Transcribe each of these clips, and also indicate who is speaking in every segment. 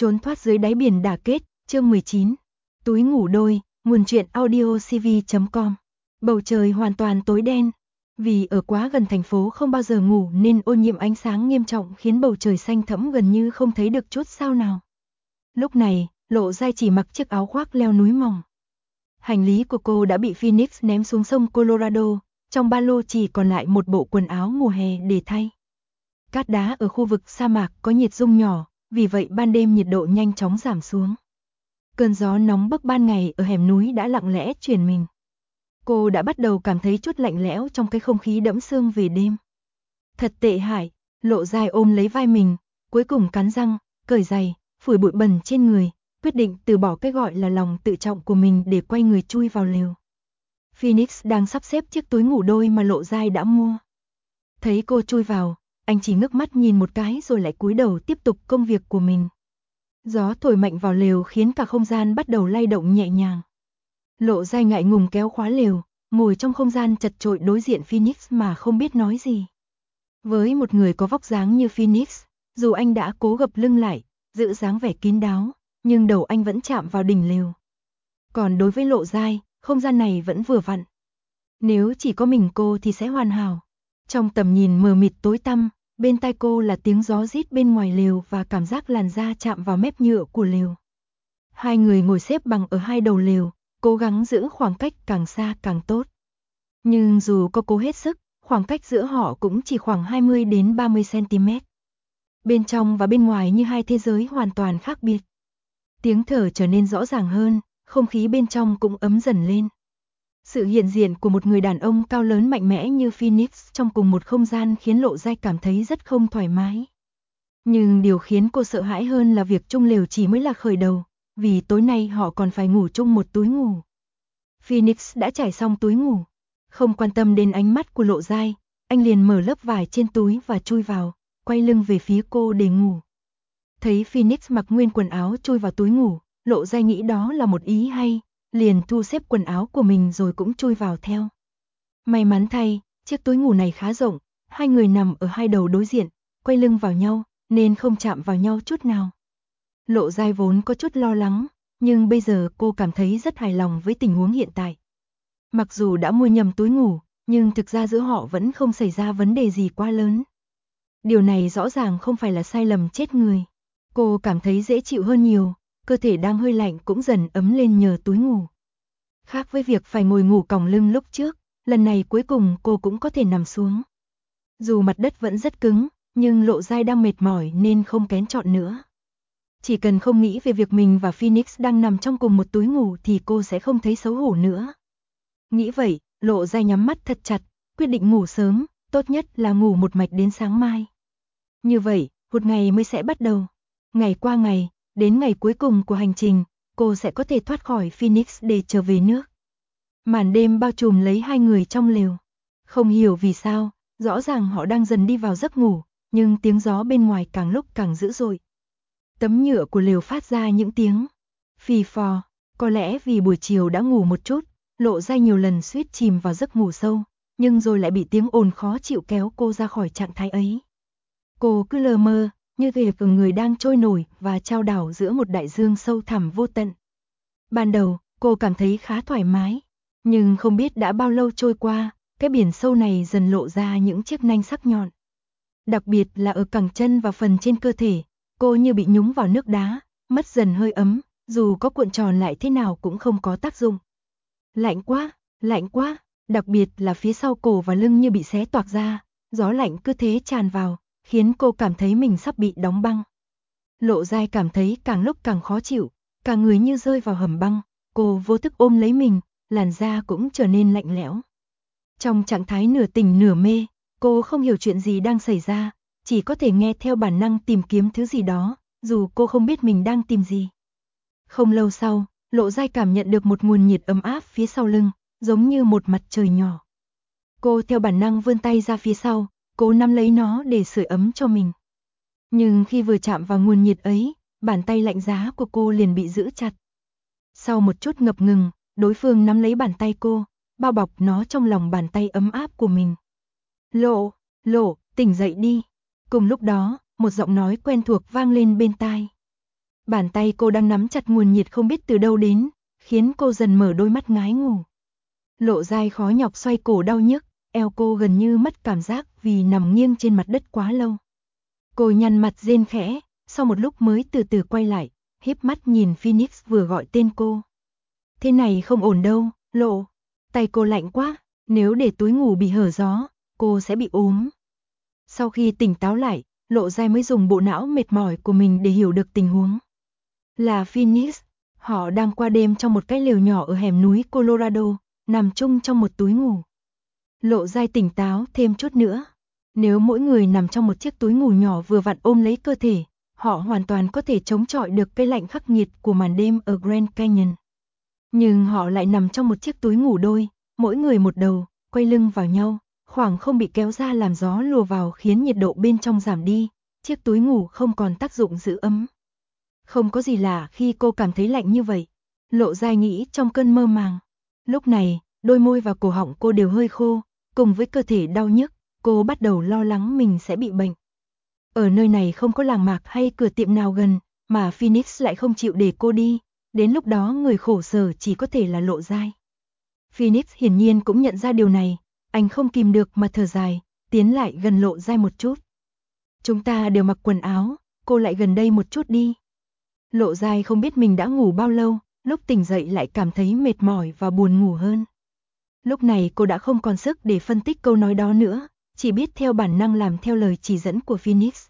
Speaker 1: Trốn thoát dưới đáy biển đả kết, chương 19. Túi ngủ đôi, nguồn truyện audiocv.com. Bầu trời hoàn toàn tối đen. Vì ở quá gần thành phố không bao giờ ngủ nên ô nhiễm ánh sáng nghiêm trọng khiến bầu trời xanh thẫm gần như không thấy được chút sao nào. Lúc này, Lộ Giai chỉ mặc chiếc áo khoác leo núi mỏng. Hành lý của cô đã bị Phoenix ném xuống sông Colorado, trong ba lô chỉ còn lại một bộ quần áo mùa hè để thay. Cát đá ở khu vực sa mạc có nhiệt dung nhỏ, vì vậy ban đêm nhiệt độ nhanh chóng giảm xuống. Cơn gió nóng bức ban ngày ở hẻm núi đã lặng lẽ truyền mình. Cô đã bắt đầu cảm thấy chút lạnh lẽo trong cái không khí đẫm sương về đêm. Thật tệ hại, Lộ Giai ôm lấy vai mình, cuối cùng cắn răng, cởi giày, phủi bụi bẩn trên người, quyết định từ bỏ cái gọi là lòng tự trọng của mình để quay người chui vào lều. Phoenix đang sắp xếp chiếc túi ngủ đôi mà Lộ Giai đã mua. Thấy cô chui vào, anh chỉ ngước mắt nhìn một cái rồi lại cúi đầu tiếp tục công việc của mình. Gió thổi mạnh vào lều khiến cả không gian bắt đầu lay động nhẹ nhàng. Lộ Giai ngại ngùng kéo khóa lều, ngồi trong không gian chật chội đối diện Phoenix mà không biết nói gì. Với một người có vóc dáng như Phoenix, dù anh đã cố gập lưng lại, giữ dáng vẻ kín đáo, nhưng đầu anh vẫn chạm vào đỉnh lều. Còn đối với Lộ Giai, không gian này vẫn vừa vặn. Nếu chỉ có mình cô thì sẽ hoàn hảo. Trong tầm nhìn mờ mịt tối tăm, bên tai cô là tiếng gió rít bên ngoài lều và cảm giác làn da chạm vào mép nhựa của lều. Hai người ngồi xếp bằng ở hai đầu lều, cố gắng giữ khoảng cách càng xa càng tốt. Nhưng dù có cố hết sức, khoảng cách giữa họ cũng chỉ khoảng 20 đến 30 cm. Bên trong và bên ngoài như hai thế giới hoàn toàn khác biệt. Tiếng thở trở nên rõ ràng hơn, không khí bên trong cũng ấm dần lên. Sự hiện diện của một người đàn ông cao lớn mạnh mẽ như Phoenix trong cùng một không gian khiến Lộ Giai cảm thấy rất không thoải mái. Nhưng điều khiến cô sợ hãi hơn là việc chung lều chỉ mới là khởi đầu, vì tối nay họ còn phải ngủ chung một túi ngủ. Phoenix đã trải xong túi ngủ. Không quan tâm đến ánh mắt của Lộ Giai, anh liền mở lớp vải trên túi và chui vào, quay lưng về phía cô để ngủ. Thấy Phoenix mặc nguyên quần áo chui vào túi ngủ, Lộ Giai nghĩ đó là một ý hay, liền thu xếp quần áo của mình rồi cũng chui vào theo. May mắn thay, chiếc túi ngủ này khá rộng, hai người nằm ở hai đầu đối diện, quay lưng vào nhau, nên không chạm vào nhau chút nào. Lộ Giai vốn có chút lo lắng, nhưng bây giờ cô cảm thấy rất hài lòng với tình huống hiện tại. Mặc dù đã mua nhầm túi ngủ, nhưng thực ra giữa họ vẫn không xảy ra vấn đề gì quá lớn. Điều này rõ ràng không phải là sai lầm chết người. Cô cảm thấy dễ chịu hơn nhiều, cơ thể đang hơi lạnh cũng dần ấm lên nhờ túi ngủ. Khác với việc phải ngồi ngủ còng lưng lúc trước, lần này cuối cùng cô cũng có thể nằm xuống. Dù mặt đất vẫn rất cứng, nhưng Lộ Giai đang mệt mỏi nên không kén chọn nữa. Chỉ cần không nghĩ về việc mình và Phoenix đang nằm trong cùng một túi ngủ thì cô sẽ không thấy xấu hổ nữa. Nghĩ vậy, Lộ Giai nhắm mắt thật chặt, quyết định ngủ sớm, tốt nhất là ngủ một mạch đến sáng mai. Như vậy, một ngày mới sẽ bắt đầu. Ngày qua ngày, đến ngày cuối cùng của hành trình, cô sẽ có thể thoát khỏi Phoenix để trở về nước. Màn đêm bao trùm lấy hai người trong lều. Không hiểu vì sao, rõ ràng họ đang dần đi vào giấc ngủ, nhưng tiếng gió bên ngoài càng lúc càng dữ dội. Tấm nhựa của lều phát ra những tiếng phì phò, có lẽ vì buổi chiều đã ngủ một chút, Lộ Giai nhiều lần suýt chìm vào giấc ngủ sâu, nhưng rồi lại bị tiếng ồn khó chịu kéo cô ra khỏi trạng thái ấy. Cô cứ lờ mơ, như thể người đang trôi nổi và chao đảo giữa một đại dương sâu thẳm vô tận. Ban đầu, cô cảm thấy khá thoải mái, nhưng không biết đã bao lâu trôi qua, cái biển sâu này dần lộ ra những chiếc nanh sắc nhọn. Đặc biệt là ở cẳng chân và phần trên cơ thể, cô như bị nhúng vào nước đá, mất dần hơi ấm, dù có cuộn tròn lại thế nào cũng không có tác dụng. Lạnh quá, đặc biệt là phía sau cổ và lưng như bị xé toạc ra, gió lạnh cứ thế tràn vào, khiến cô cảm thấy mình sắp bị đóng băng. Lộ Giai cảm thấy càng lúc càng khó chịu, cả người như rơi vào hầm băng, cô vô thức ôm lấy mình, làn da cũng trở nên lạnh lẽo. Trong trạng thái nửa tỉnh nửa mê, cô không hiểu chuyện gì đang xảy ra, chỉ có thể nghe theo bản năng tìm kiếm thứ gì đó, dù cô không biết mình đang tìm gì. Không lâu sau, Lộ Giai cảm nhận được một nguồn nhiệt ấm áp phía sau lưng, giống như một mặt trời nhỏ. Cô theo bản năng vươn tay ra phía sau, cố nắm lấy nó để sưởi ấm cho mình. Nhưng khi vừa chạm vào nguồn nhiệt ấy, bàn tay lạnh giá của cô liền bị giữ chặt. Sau một chút ngập ngừng, đối phương nắm lấy bàn tay cô, bao bọc nó trong lòng bàn tay ấm áp của mình. Lộ, tỉnh dậy đi. Cùng lúc đó, một giọng nói quen thuộc vang lên bên tai. Bàn tay cô đang nắm chặt nguồn nhiệt không biết từ đâu đến, khiến cô dần mở đôi mắt ngái ngủ. Lộ Giai khó nhọc xoay cổ đau nhức, eo cô gần như mất cảm giác vì nằm nghiêng trên mặt đất quá lâu. Cô nhăn mặt rên khẽ, sau một lúc mới từ từ quay lại, híp mắt nhìn Phoenix vừa gọi tên cô. Thế này không ổn đâu, Lộ. Tay cô lạnh quá, nếu để túi ngủ bị hở gió, cô sẽ bị ốm. Sau khi tỉnh táo lại, Lộ Giai mới dùng bộ não mệt mỏi của mình để hiểu được tình huống. Là Phoenix, họ đang qua đêm trong một cái lều nhỏ ở hẻm núi Colorado, nằm chung trong một túi ngủ. Lộ Giai tỉnh táo thêm chút nữa. Nếu mỗi người nằm trong một chiếc túi ngủ nhỏ vừa vặn ôm lấy cơ thể, họ hoàn toàn có thể chống chọi được cái lạnh khắc nghiệt của màn đêm ở Grand Canyon. Nhưng họ lại nằm trong một chiếc túi ngủ đôi, mỗi người một đầu, quay lưng vào nhau, khoảng không bị kéo ra làm gió lùa vào khiến nhiệt độ bên trong giảm đi, chiếc túi ngủ không còn tác dụng giữ ấm. Không có gì lạ khi cô cảm thấy lạnh như vậy, Lộ Giai nghĩ trong cơn mơ màng. Lúc này, đôi môi và cổ họng cô đều hơi khô, cùng với cơ thể đau nhức, cô bắt đầu lo lắng mình sẽ bị bệnh. Ở nơi này không có làng mạc hay cửa tiệm nào gần, mà Phoenix lại không chịu để cô đi, đến lúc đó người khổ sở chỉ có thể là Lộ Giai. Phoenix hiển nhiên cũng nhận ra điều này, anh không kìm được mà thở dài, tiến lại gần Lộ Giai một chút. Chúng ta đều mặc quần áo, cô lại gần đây một chút đi. Lộ Giai không biết mình đã ngủ bao lâu, lúc tỉnh dậy lại cảm thấy mệt mỏi và buồn ngủ hơn. Lúc này cô đã không còn sức để phân tích câu nói đó nữa, chỉ biết theo bản năng làm theo lời chỉ dẫn của Phoenix.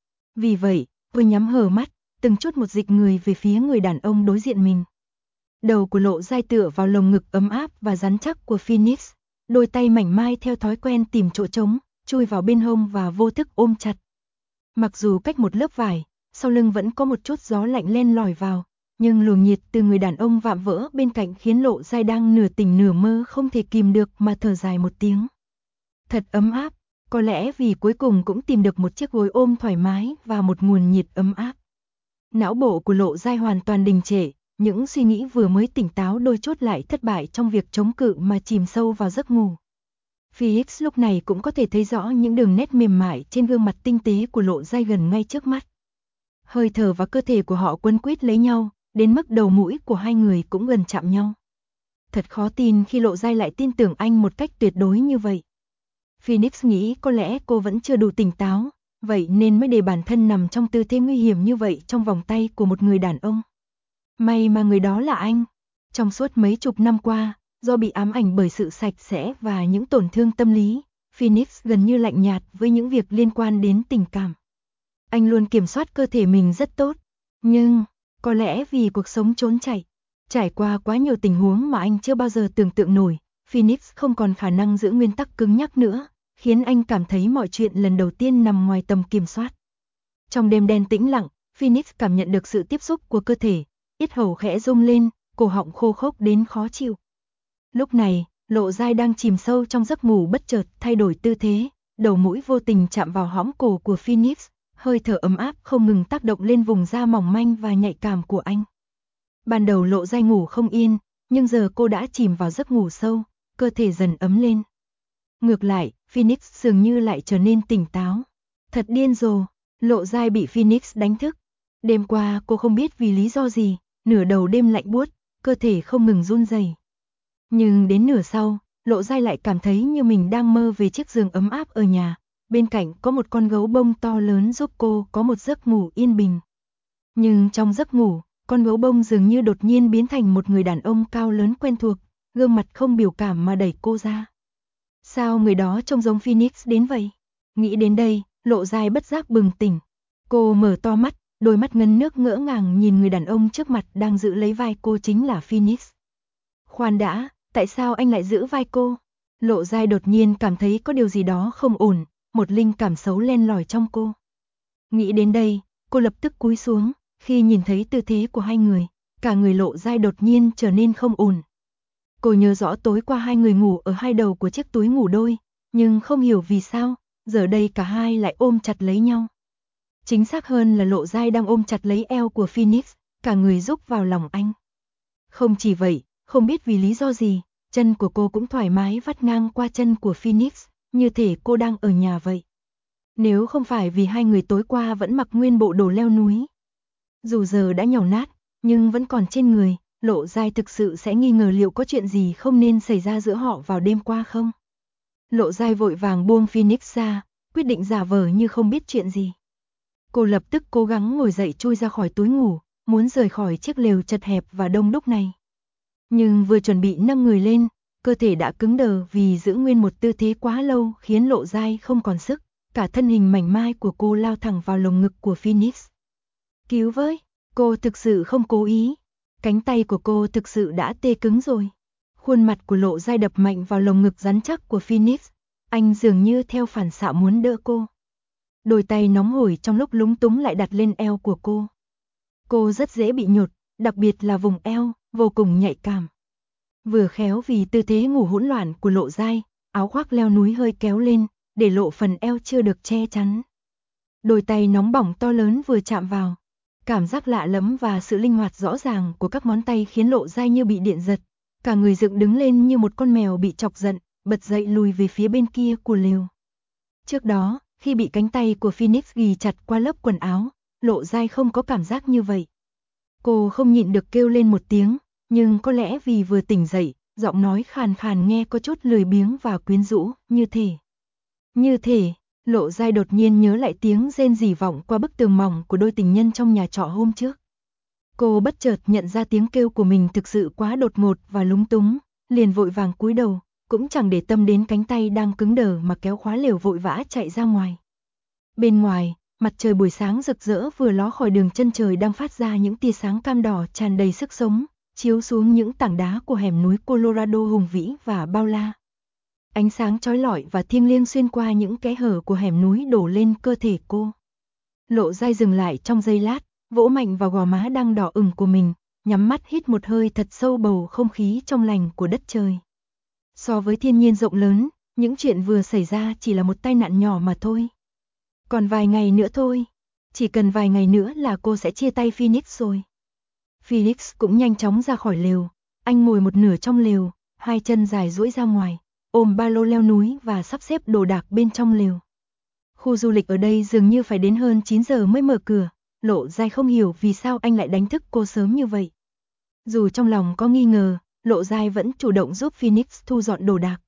Speaker 1: Vì vậy, cô nhắm hờ mắt, từng chút một dịch người về phía người đàn ông đối diện mình. Đầu của Lộ Giai tựa vào lồng ngực ấm áp và rắn chắc của Phoenix, đôi tay mảnh mai theo thói quen tìm chỗ trống, chui vào bên hông và vô thức ôm chặt. Mặc dù cách một lớp vải, sau lưng vẫn có một chút gió lạnh len lỏi vào, nhưng luồng nhiệt từ người đàn ông vạm vỡ bên cạnh khiến Lộ Giai đang nửa tỉnh nửa mơ không thể kìm được mà thở dài một tiếng. Thật ấm áp, có lẽ vì cuối cùng cũng tìm được một chiếc gối ôm thoải mái và một nguồn nhiệt ấm áp. Não bộ của Lộ Giai hoàn toàn đình trệ, những suy nghĩ vừa mới tỉnh táo đôi chút lại thất bại trong việc chống cự mà chìm sâu vào giấc ngủ. Phoenix lúc này cũng có thể thấy rõ những đường nét mềm mại trên gương mặt tinh tế của Lộ Giai gần ngay trước mắt. Hơi thở và cơ thể của họ quấn quýt lấy nhau, đến mức đầu mũi của hai người cũng gần chạm nhau. Thật khó tin khi Lộ Giai lại tin tưởng anh một cách tuyệt đối như vậy. Phoenix nghĩ có lẽ cô vẫn chưa đủ tỉnh táo, vậy nên mới để bản thân nằm trong tư thế nguy hiểm như vậy trong vòng tay của một người đàn ông. May mà người đó là anh. Trong suốt mấy chục năm qua, do bị ám ảnh bởi sự sạch sẽ và những tổn thương tâm lý, Phoenix gần như lạnh nhạt với những việc liên quan đến tình cảm. Anh luôn kiểm soát cơ thể mình rất tốt, nhưng có lẽ vì cuộc sống trốn chạy, trải qua quá nhiều tình huống mà anh chưa bao giờ tưởng tượng nổi, Phoenix không còn khả năng giữ nguyên tắc cứng nhắc nữa, khiến anh cảm thấy mọi chuyện lần đầu tiên nằm ngoài tầm kiểm soát. Trong đêm đen tĩnh lặng, Phoenix cảm nhận được sự tiếp xúc của cơ thể, yết hầu khẽ rung lên, cổ họng khô khốc đến khó chịu. Lúc này, Lộ Giai đang chìm sâu trong giấc ngủ bất chợt thay đổi tư thế, đầu mũi vô tình chạm vào hõm cổ của Phoenix, hơi thở ấm áp không ngừng tác động lên vùng da mỏng manh và nhạy cảm của anh. Ban đầu Lộ Giai ngủ không yên, nhưng giờ cô đã chìm vào giấc ngủ sâu, cơ thể dần ấm lên. Ngược lại, Phoenix dường như lại trở nên tỉnh táo. Thật điên rồ, Lộ Giai bị Phoenix đánh thức. Đêm qua cô không biết vì lý do gì, nửa đầu đêm lạnh buốt, cơ thể không ngừng run rẩy. Nhưng đến nửa sau, Lộ Giai lại cảm thấy như mình đang mơ về chiếc giường ấm áp ở nhà, bên cạnh có một con gấu bông to lớn giúp cô có một giấc ngủ yên bình. Nhưng trong giấc ngủ, con gấu bông dường như đột nhiên biến thành một người đàn ông cao lớn quen thuộc, gương mặt không biểu cảm mà đẩy cô ra. Sao người đó trông giống Phoenix đến vậy? Nghĩ đến đây, Lộ Giai bất giác bừng tỉnh. Cô mở to mắt, đôi mắt ngấn nước ngỡ ngàng nhìn người đàn ông trước mặt đang giữ lấy vai cô chính là Phoenix. Khoan đã, tại sao anh lại giữ vai cô? Lộ Giai đột nhiên cảm thấy có điều gì đó không ổn, một linh cảm xấu len lỏi trong cô. Nghĩ đến đây, cô lập tức cúi xuống, khi nhìn thấy tư thế của hai người, cả người Lộ Giai đột nhiên trở nên không ổn. Cô nhớ rõ tối qua hai người ngủ ở hai đầu của chiếc túi ngủ đôi, nhưng không hiểu vì sao, giờ đây cả hai lại ôm chặt lấy nhau. Chính xác hơn là Lộ Giai đang ôm chặt lấy eo của Phoenix, cả người rúc vào lòng anh. Không chỉ vậy, không biết vì lý do gì, chân của cô cũng thoải mái vắt ngang qua chân của Phoenix, như thể cô đang ở nhà vậy. Nếu không phải vì hai người tối qua vẫn mặc nguyên bộ đồ leo núi, Dù giờ đã nhàu nát, nhưng vẫn còn trên người, Lộ Giai thực sự sẽ nghi ngờ liệu có chuyện gì không nên xảy ra giữa họ vào đêm qua không. Lộ Giai vội vàng buông Phoenix ra, quyết định giả vờ như không biết chuyện gì. Cô lập tức cố gắng ngồi dậy chui ra khỏi túi ngủ, muốn rời khỏi chiếc lều chật hẹp và đông đúc này. Nhưng vừa chuẩn bị nâng người lên, cơ thể đã cứng đờ vì giữ nguyên một tư thế quá lâu khiến Lộ Giai không còn sức, cả thân hình mảnh mai của cô lao thẳng vào lồng ngực của Phoenix. Cứu với, cô thực sự không cố ý, cánh tay của cô thực sự đã tê cứng rồi. Khuôn mặt của Lộ Giai đập mạnh vào lồng ngực rắn chắc của Phoenix, anh dường như theo phản xạ muốn đỡ cô. Đôi tay nóng hổi trong lúc lúng túng lại đặt lên eo của cô. Cô rất dễ bị nhột, đặc biệt là vùng eo, vô cùng nhạy cảm. Vừa khéo vì tư thế ngủ hỗn loạn của Lộ Giai, áo khoác leo núi hơi kéo lên, để lộ phần eo chưa được che chắn. Đôi tay nóng bỏng to lớn vừa chạm vào. Cảm giác lạ lẫm và sự linh hoạt rõ ràng của các ngón tay khiến Lộ Giai như bị điện giật. Cả người dựng đứng lên như một con mèo bị chọc giận, bật dậy lùi về phía bên kia của lều. Trước đó, khi bị cánh tay của Phoenix ghì chặt qua lớp quần áo, Lộ Giai không có cảm giác như vậy. Cô không nhịn được kêu lên một tiếng, nhưng có lẽ vì vừa tỉnh dậy, giọng nói khàn khàn nghe có chút lười biếng và quyến rũ, Như thể, Lộ Giai đột nhiên nhớ lại tiếng rên rỉ vọng qua bức tường mỏng của đôi tình nhân trong nhà trọ hôm trước. Cô bất chợt nhận ra tiếng kêu của mình thực sự quá đột ngột và lúng túng, liền vội vàng cúi đầu, cũng chẳng để tâm đến cánh tay đang cứng đờ mà kéo khóa lều vội vã chạy ra ngoài. Bên ngoài, mặt trời buổi sáng rực rỡ vừa ló khỏi đường chân trời đang phát ra những tia sáng cam đỏ tràn đầy sức sống, chiếu xuống những tảng đá của hẻm núi Colorado hùng vĩ và bao la. Ánh sáng chói lọi và thiêng liêng xuyên qua những kẽ hở của hẻm núi đổ lên cơ thể cô. Lộ Giai dừng lại trong giây lát, vỗ mạnh vào gò má đang đỏ ửng của mình, nhắm mắt hít một hơi thật sâu bầu không khí trong lành của đất trời. So với thiên nhiên rộng lớn, những chuyện vừa xảy ra chỉ là một tai nạn nhỏ mà thôi. Còn vài ngày nữa thôi, chỉ cần vài ngày nữa là cô sẽ chia tay Phoenix rồi. Phoenix cũng nhanh chóng ra khỏi lều, anh ngồi một nửa trong lều, hai chân dài duỗi ra ngoài, ôm ba lô leo núi và sắp xếp đồ đạc bên trong lều. Khu du lịch ở đây dường như phải đến hơn 9 giờ mới mở cửa, Lộ Giai không hiểu vì sao anh lại đánh thức cô sớm như vậy. Dù trong lòng có nghi ngờ, Lộ Giai vẫn chủ động giúp Phoenix thu dọn đồ đạc.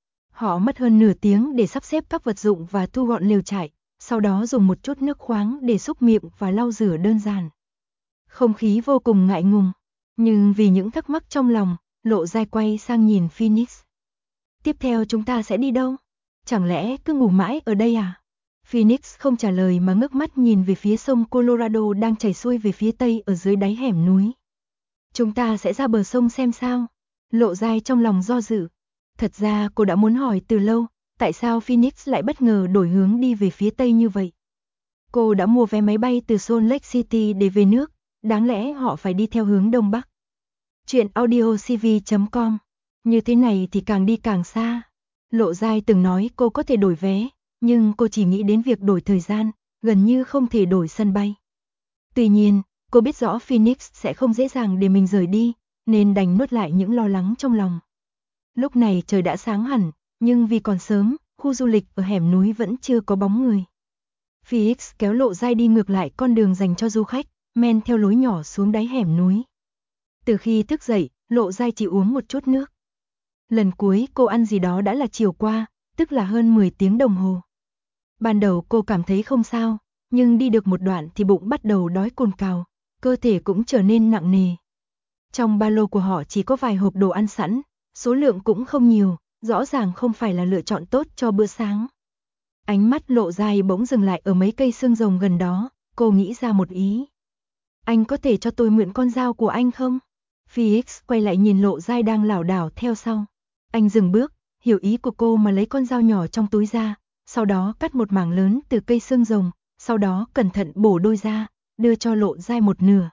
Speaker 1: Họ mất hơn nửa tiếng để sắp xếp các vật dụng và thu gọn lều trại, sau đó dùng một chút nước khoáng để xúc miệng và lau rửa đơn giản. Không khí vô cùng ngại ngùng, nhưng vì những thắc mắc trong lòng, Lộ Giai quay sang nhìn Phoenix. Tiếp theo chúng ta sẽ đi đâu? Chẳng lẽ cứ ngủ mãi ở đây à? Phoenix không trả lời mà ngước mắt nhìn về phía sông Colorado đang chảy xuôi về phía tây ở dưới đáy hẻm núi. Chúng ta sẽ ra bờ sông xem sao. Lộ Giai trong lòng do dự. Thật ra cô đã muốn hỏi từ lâu, tại sao Phoenix lại bất ngờ đổi hướng đi về phía tây như vậy. Cô đã mua vé máy bay từ Salt Lake City để về nước, đáng lẽ họ phải đi theo hướng đông bắc. Chuyện audiocv.com. Như thế này thì càng đi càng xa. Lộ Giai từng nói cô có thể đổi vé, nhưng cô chỉ nghĩ đến việc đổi thời gian, gần như không thể đổi sân bay. Tuy nhiên, cô biết rõ Phoenix sẽ không dễ dàng để mình rời đi, nên đành nuốt lại những lo lắng trong lòng. Lúc này trời đã sáng hẳn, nhưng vì còn sớm, khu du lịch ở hẻm núi vẫn chưa có bóng người. Phoenix kéo Lộ Giai đi ngược lại con đường dành cho du khách, men theo lối nhỏ xuống đáy hẻm núi. Từ khi thức dậy, Lộ Giai chỉ uống một chút nước. Lần cuối cô ăn gì đó đã là chiều qua, tức là hơn 10 tiếng đồng hồ. Ban đầu cô cảm thấy không sao, nhưng đi được một đoạn thì bụng bắt đầu đói cồn cào, cơ thể cũng trở nên nặng nề. Trong ba lô của họ chỉ có vài hộp đồ ăn sẵn, số lượng cũng không nhiều, rõ ràng không phải là lựa chọn tốt cho bữa sáng. Ánh mắt Lộ Giai bỗng dừng lại ở mấy cây xương rồng gần đó, cô nghĩ ra một ý. Anh có thể cho tôi mượn con dao của anh không? Phoenix quay lại nhìn Lộ Giai đang lảo đảo theo sau. Anh dừng bước, hiểu ý của cô mà lấy con dao nhỏ trong túi ra, sau đó cắt một mảng lớn từ cây xương rồng, sau đó cẩn thận bổ đôi ra, đưa cho Lộ Giai một nửa.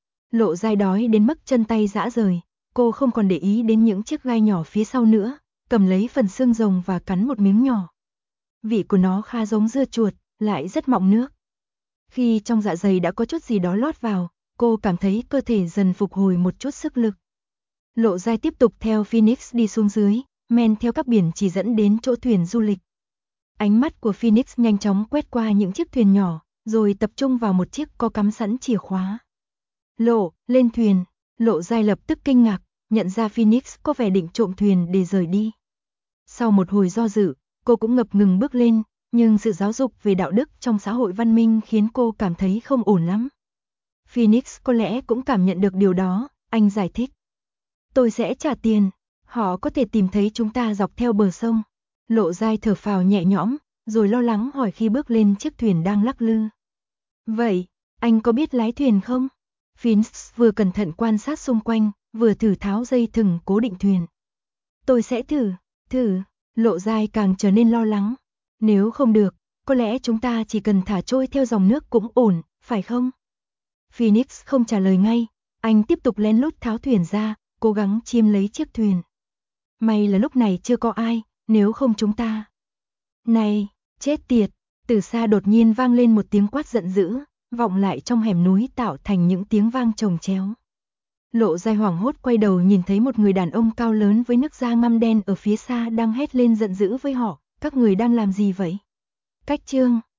Speaker 1: Lộ Giai đói đến mức chân tay rã rời, cô không còn để ý đến những chiếc gai nhỏ phía sau nữa, cầm lấy phần xương rồng và cắn một miếng nhỏ. Vị của nó khá giống dưa chuột, lại rất mọng nước. Khi trong dạ dày đã có chút gì đó lót vào, cô cảm thấy cơ thể dần phục hồi một chút sức lực. Lộ Giai tiếp tục theo Phoenix đi xuống dưới, men theo các biển chỉ dẫn đến chỗ thuyền du lịch. Ánh mắt của Phoenix nhanh chóng quét qua những chiếc thuyền nhỏ, rồi tập trung vào một chiếc có cắm sẵn chìa khóa. Lên thuyền. Lộ Giai lập tức kinh ngạc, nhận ra Phoenix có vẻ định trộm thuyền để rời đi. Sau một hồi do dự, cô cũng ngập ngừng bước lên, nhưng sự giáo dục về đạo đức trong xã hội văn minh khiến cô cảm thấy không ổn lắm. Phoenix có lẽ cũng cảm nhận được điều đó, anh giải thích. Tôi sẽ trả tiền, họ có thể tìm thấy chúng ta dọc theo bờ sông. Lộ Giai thở phào nhẹ nhõm, rồi lo lắng hỏi khi bước lên chiếc thuyền đang lắc lư. Vậy, anh có biết lái thuyền không? Phoenix vừa cẩn thận quan sát xung quanh, vừa thử tháo dây thừng cố định thuyền. Tôi sẽ thử. Lộ Giai càng trở nên lo lắng. Nếu không được, có lẽ chúng ta chỉ cần thả trôi theo dòng nước cũng ổn, phải không? Phoenix không trả lời ngay, anh tiếp tục lén lút tháo thuyền ra, cố gắng chiếm lấy chiếc thuyền. May là lúc này chưa có ai, nếu không chúng ta. Này, chết tiệt, từ xa đột nhiên vang lên một tiếng quát giận dữ, vọng lại trong hẻm núi tạo thành những tiếng vang chồng chéo. Lộ Giai hoảng hốt quay đầu nhìn thấy một người đàn ông cao lớn với nước da ngăm đen ở phía xa đang hét lên giận dữ với họ, các người đang làm gì vậy? Cách chương